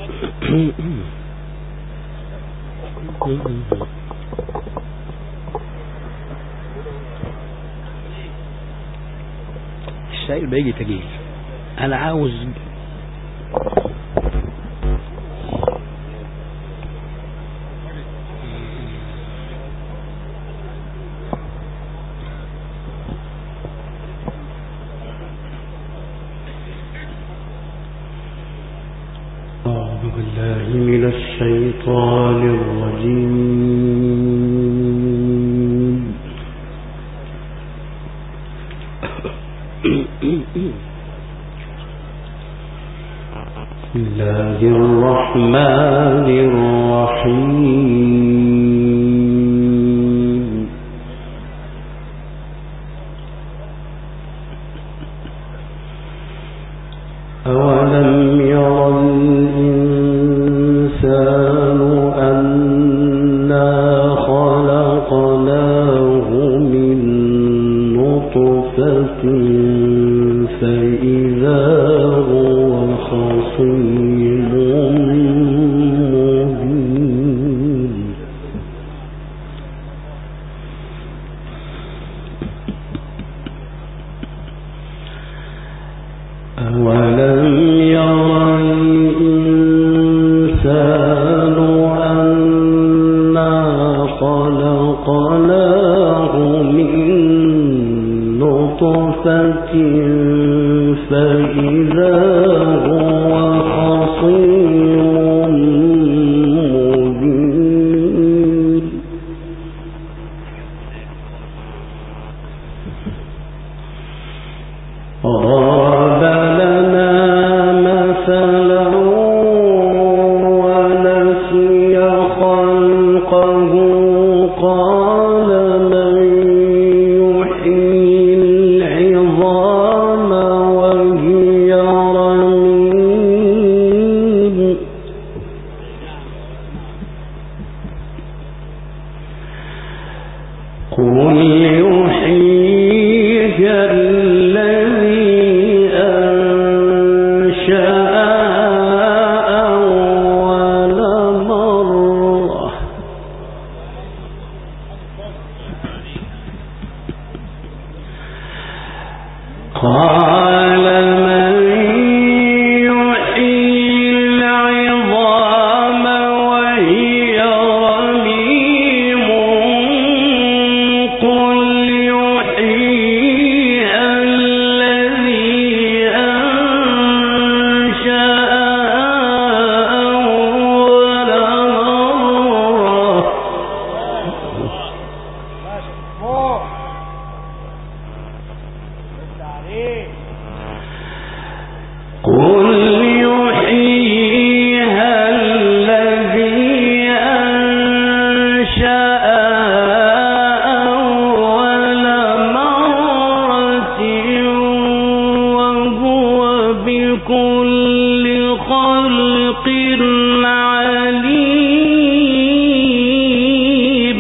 السائل بيجي تقيل. أنا عاوز أعوذ بالله من الشيطان الرجيم. بسم الله الرحمن الرحيم. أولم ير الإنسان أنا خلقناه من نطفة فإذا هو خصيم مبين. أولم ير الإنسان أنا خلقناه من نطفة فإذا هو خصيم مبين. ضرب لنا مثلا ونسي خلقه قال من يحيي العظام وهي رميم. قل يحييها الذي أنشأها أول مرة قال من يحيي العظام وهي رميم قل يحييها الذي أنشأها أول مرة. قل يحييها الذي أنشأها أول مرة وهو بكل خلق عليم.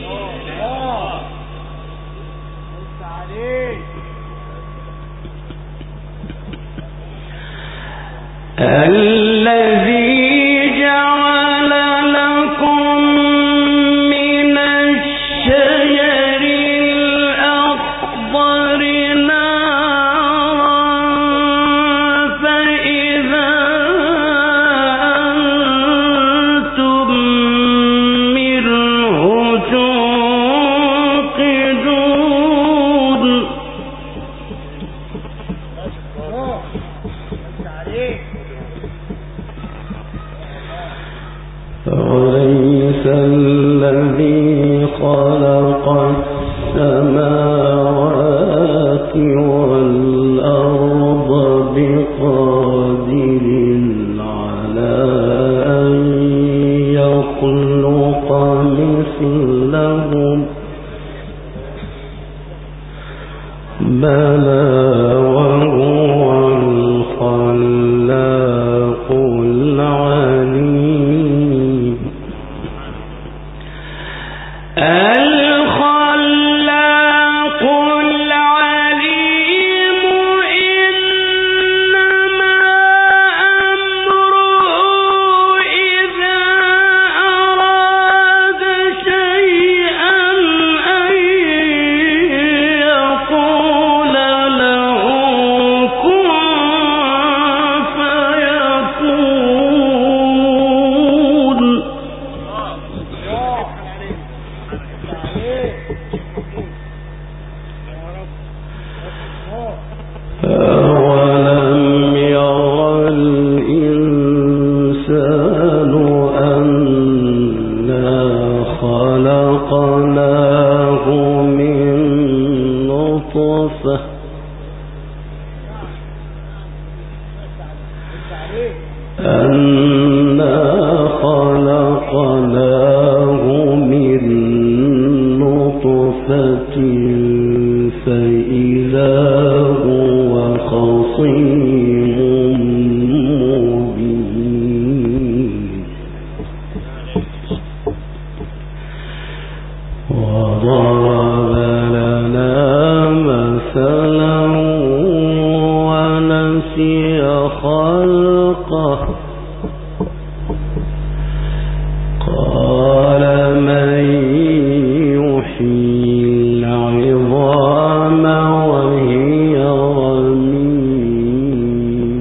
الذي جعل لكم من الشجر الأخضر نارا فإذا أنتم منه توقدون. أوليس الذي خلق السماوات والأرض بقادر على أن يخلق مثلهم؟ بلى وهو الخلاق العليم. الخلاق أنا خلقناه من نطفة فإذا هو خصيم مبين وضرب لنا مثلا ونسي خلقه قال من يحيي العظام وهي رميم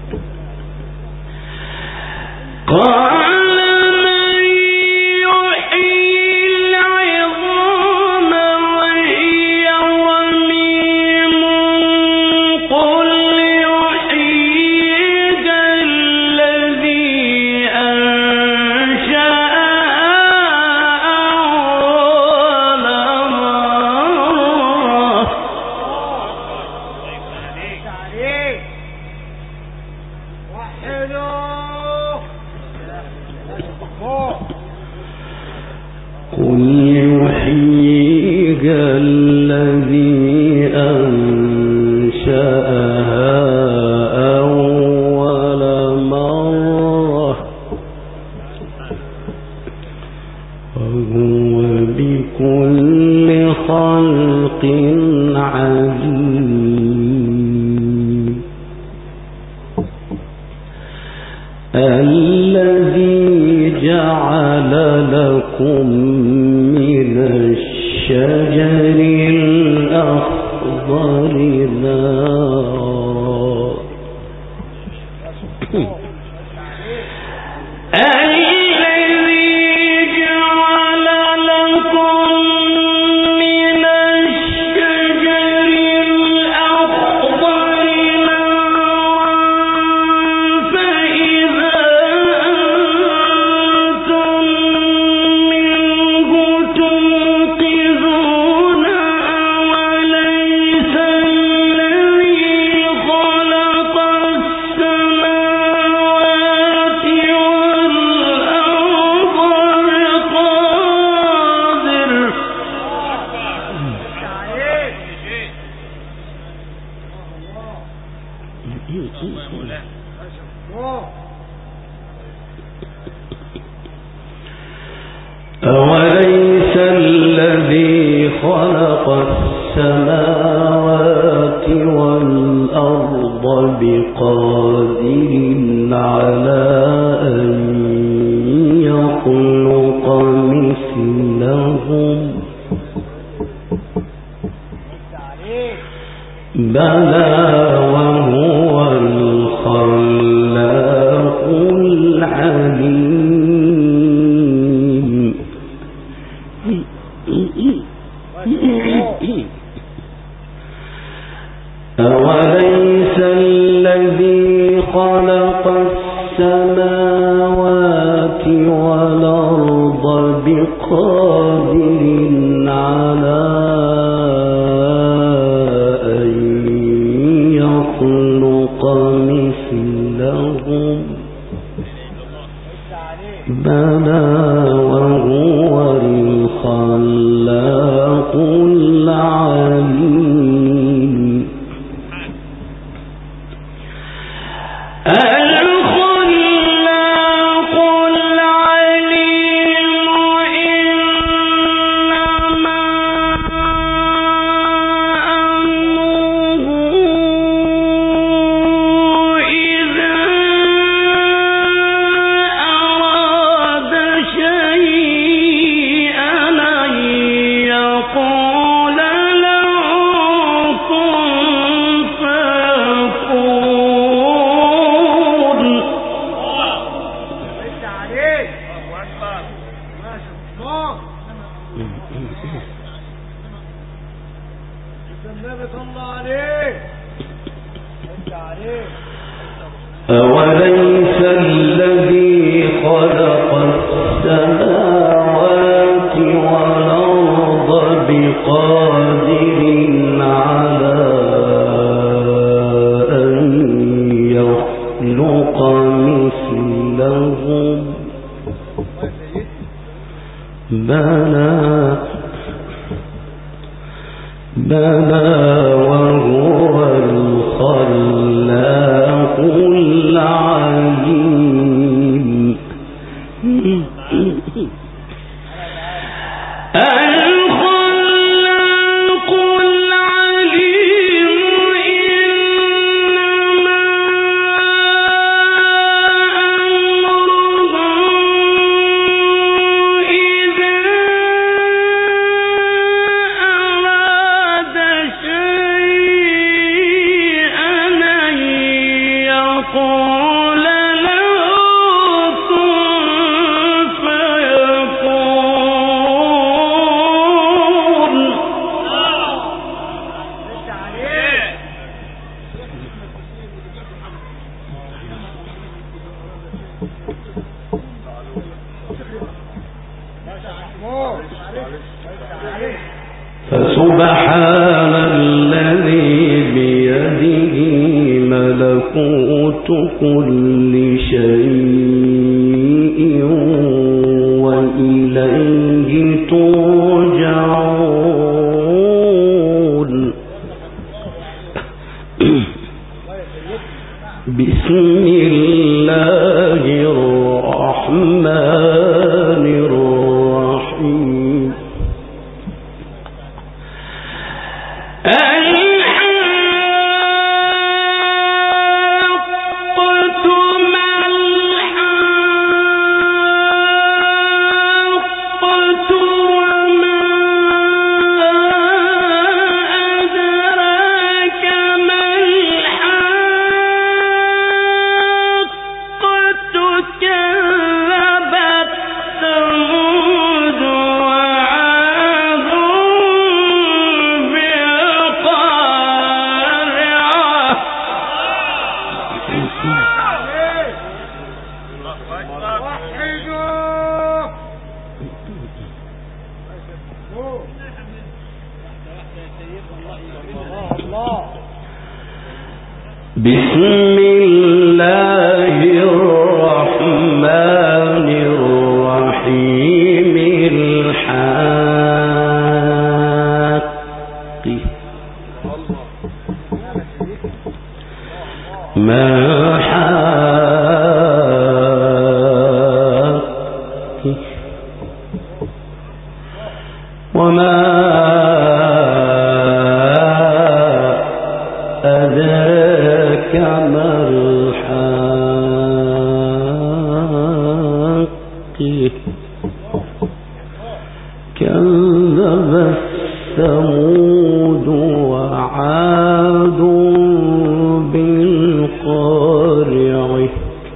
الذي جعل لكم من الشجر الأخضر نارا أوليس الذي خلق السماوات والأرض بقادر على أن يخلق مثلهم بلى وهو الخلاق العليم أوليس الذي خلق السماوات والأرض بقادر على أن يخلق مثلهم بلى وهو الخلاق العليم أوليس الذي خلق السماوات والأرض بقادر على أن يخلق مثلهم بلى وهو الخلاق العليم فسبحان الذي بيده ملكوت كل شيء وإليه ترجعون. بسم الله الرحمن الرحيم. بسم الله الرحمن الرحيم. الحق ما حق وما أدراك ما الحق كذب الثمود وعاد بالقارعة.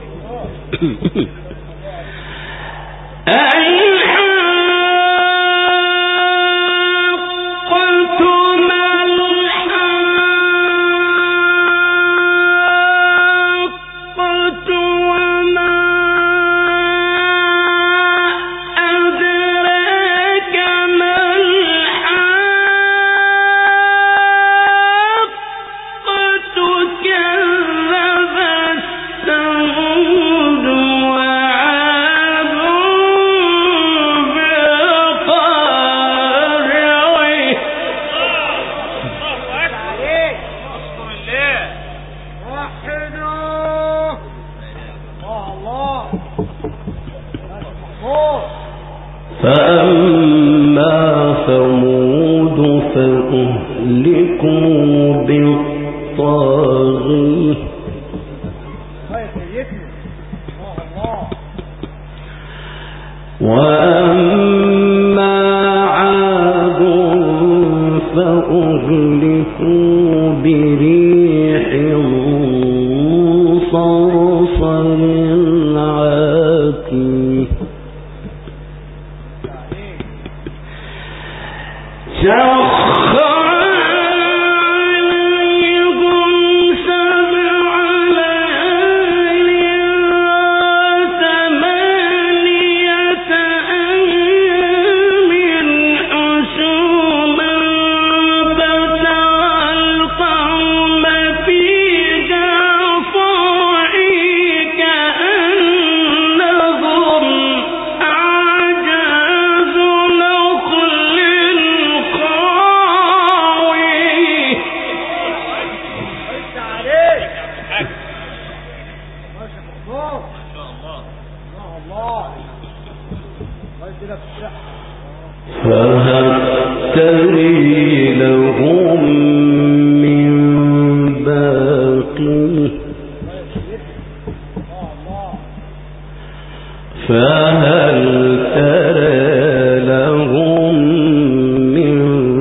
فأما ثمود فأهلكوا بالطاغية وأما عاد فأهلكوا بريح صرصر عاتيه كأن فهل تري لهم من باقي فهل ترى لهم من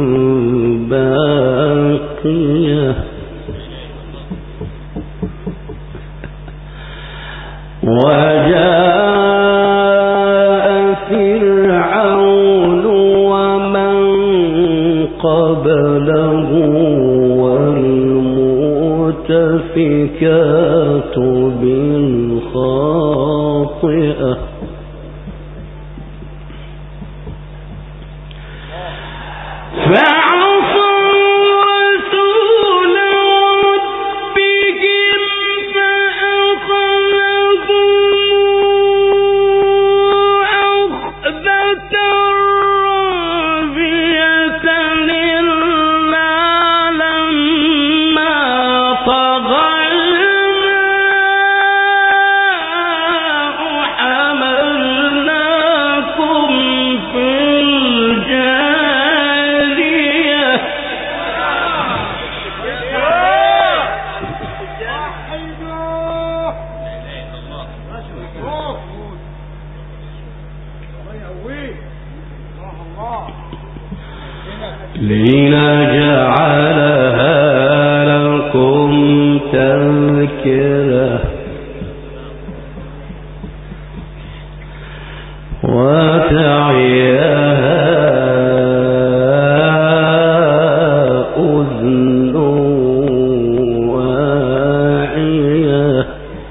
باقية وجاء فرعون ومن قبله والمؤتفكات بالخاطئة لنجعلها لكم تذكرة وتعيها أذن واعية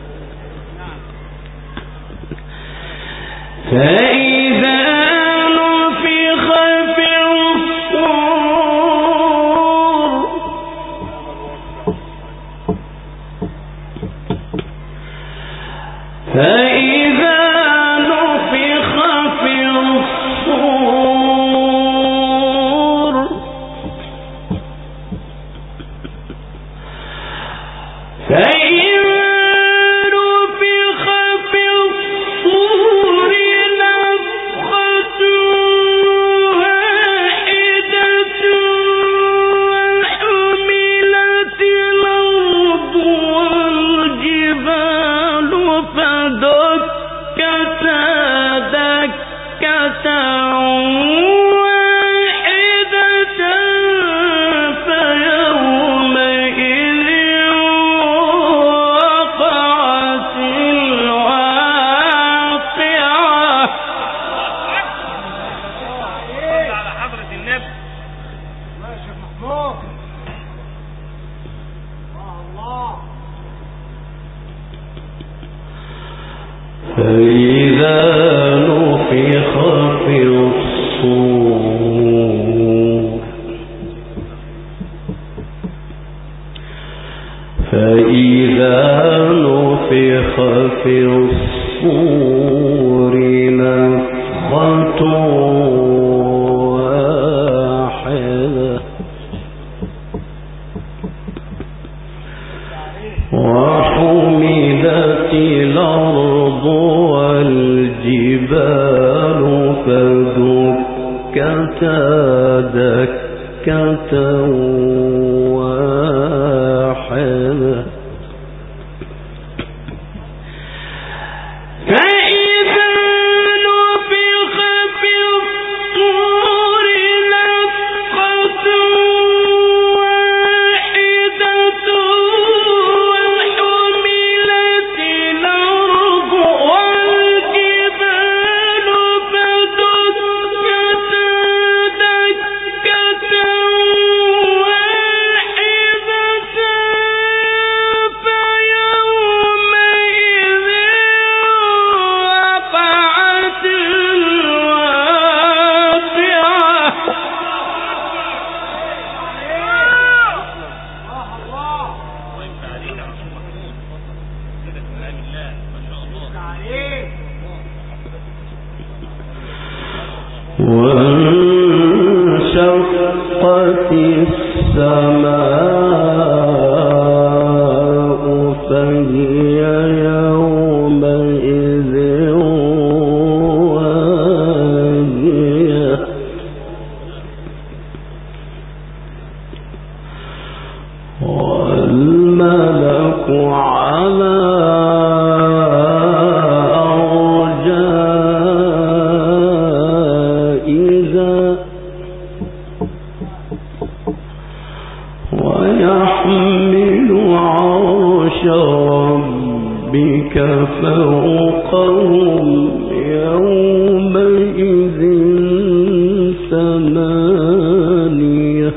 فإذا نفخ في الصور نفخة واحدة وحملت الأرض والجبال فدكتا دكة واحدة فوقهم يومئذ ثمانية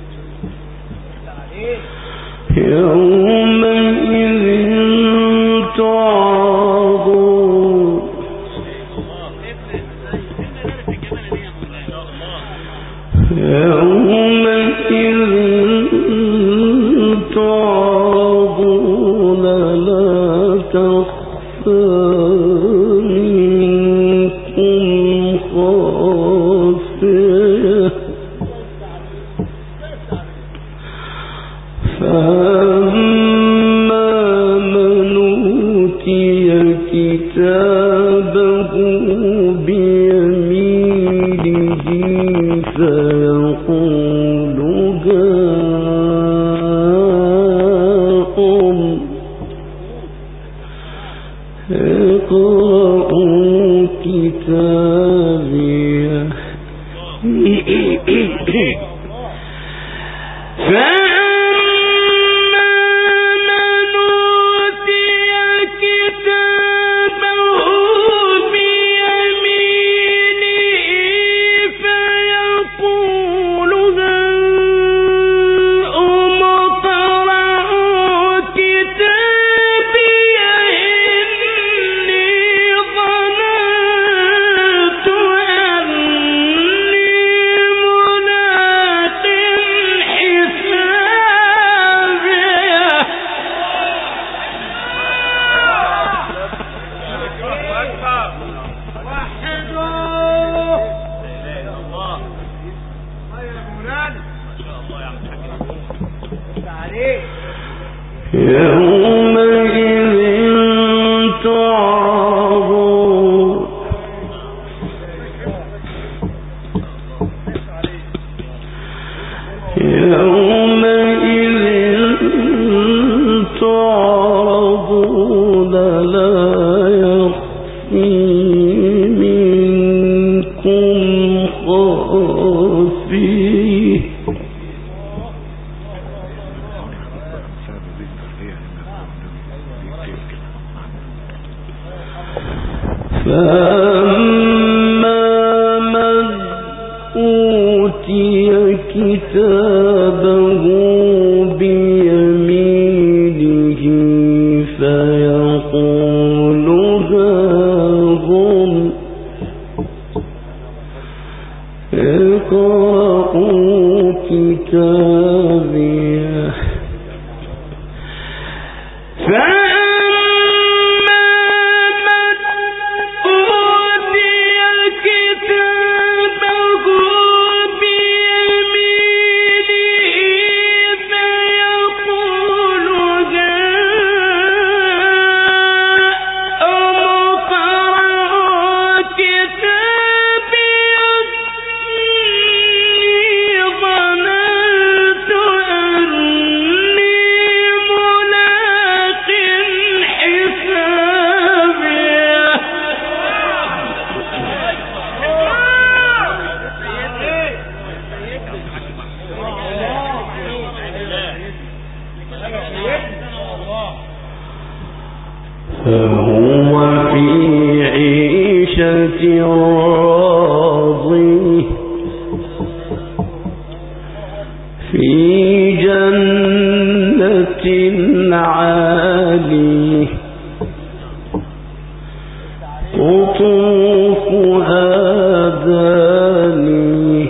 يومئذ تعرضون تعرضون لا تخفى منكم خافية فأما من أوتي كتابه بيمينه فيقول هاؤم اقرءوا كتابيه فأما من أوتي كتابه بيمينه فيقول هاؤم اقرءوا كتابيه فهو في عيشة راضية في جنة عالية قطوفها دانية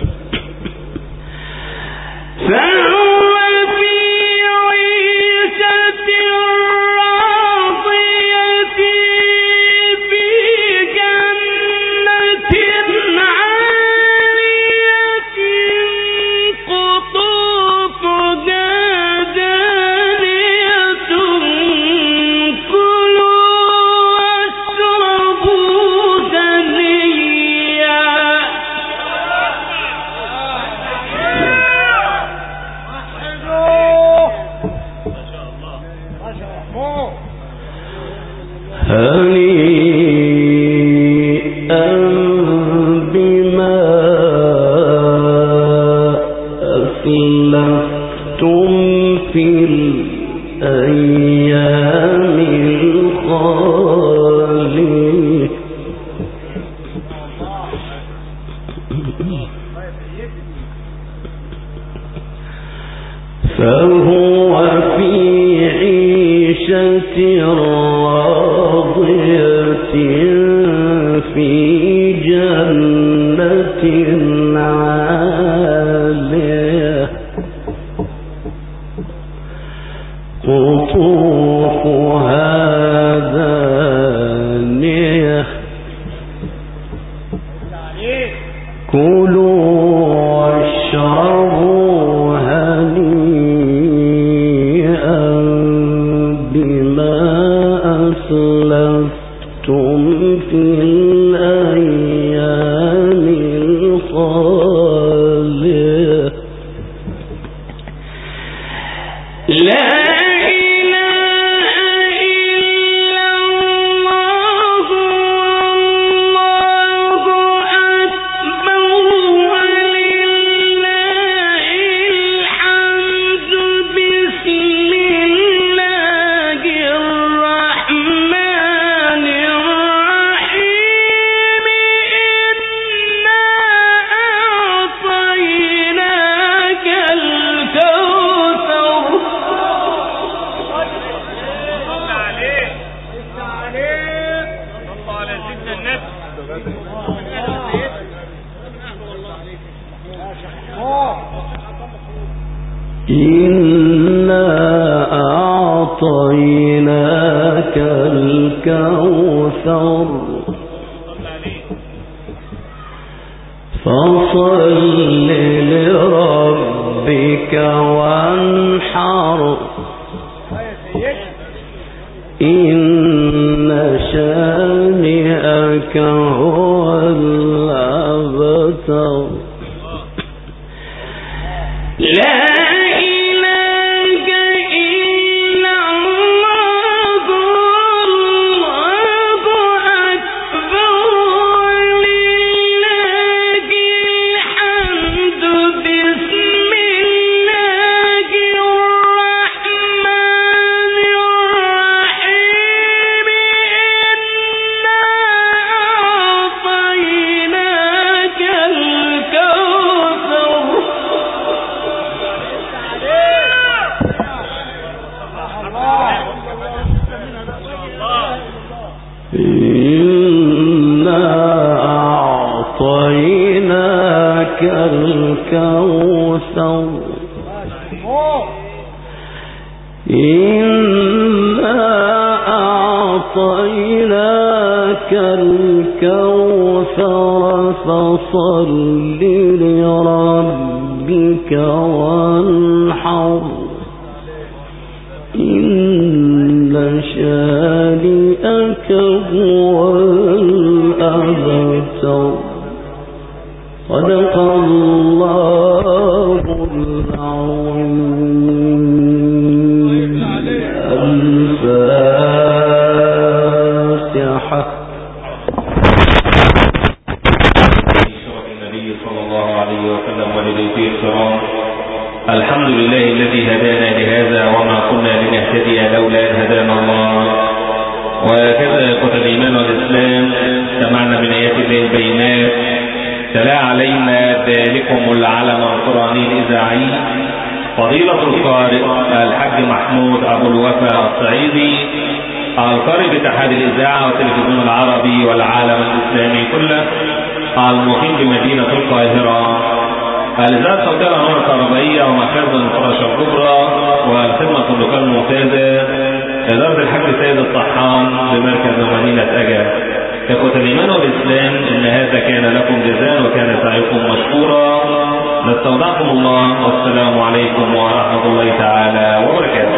هنيئا بما أسلفتم في الأيام الخالية في جنة عالية قطوفها دانية كلوا واشربوا هنيئا بما أسلفتم في الأيام الخالية لا إنا أعطيناك الكوثر فصل لربك وانحر إن شانئك هو الأبتر لا الكوثر إنا أعطيناك الكوثر فصل لربك وانحر إن شانئك هو الأبتر صدق الله العظيم. الفاتحة. النبي صلى الله عليه وسلم ولبيته الكرام. الحمد لله الذي هدانا لهذا وما كنا لنهتدي لولا أن هدانا الله. وكذا إخوة الإيمان والإسلام سمعنا من آيات الله البينات تلا علينا ذلكم العلم القرآني الإذاعي فضيلة القارئ الحاج محمود أبو الوفا الصعيدي القارئ باتحاد الإذاعة والتلفزيون العربي والعالم الإسلامي كله المقيم بمدينة القاهرة. الإذاعة الصوتية الأنوار الكهربائية ومخازن الفراشة الكبرى والخدمة اللوكال الممتازة إدارة الحاج سيد الطحان بمركز مدينة أجا. إخوة الإيمان والإسلام إن هذا كان لكم جزاء وكان سعيكم مشكورا. نستودعكم الله والسلام عليكم ورحمة الله تعالى وبركاته.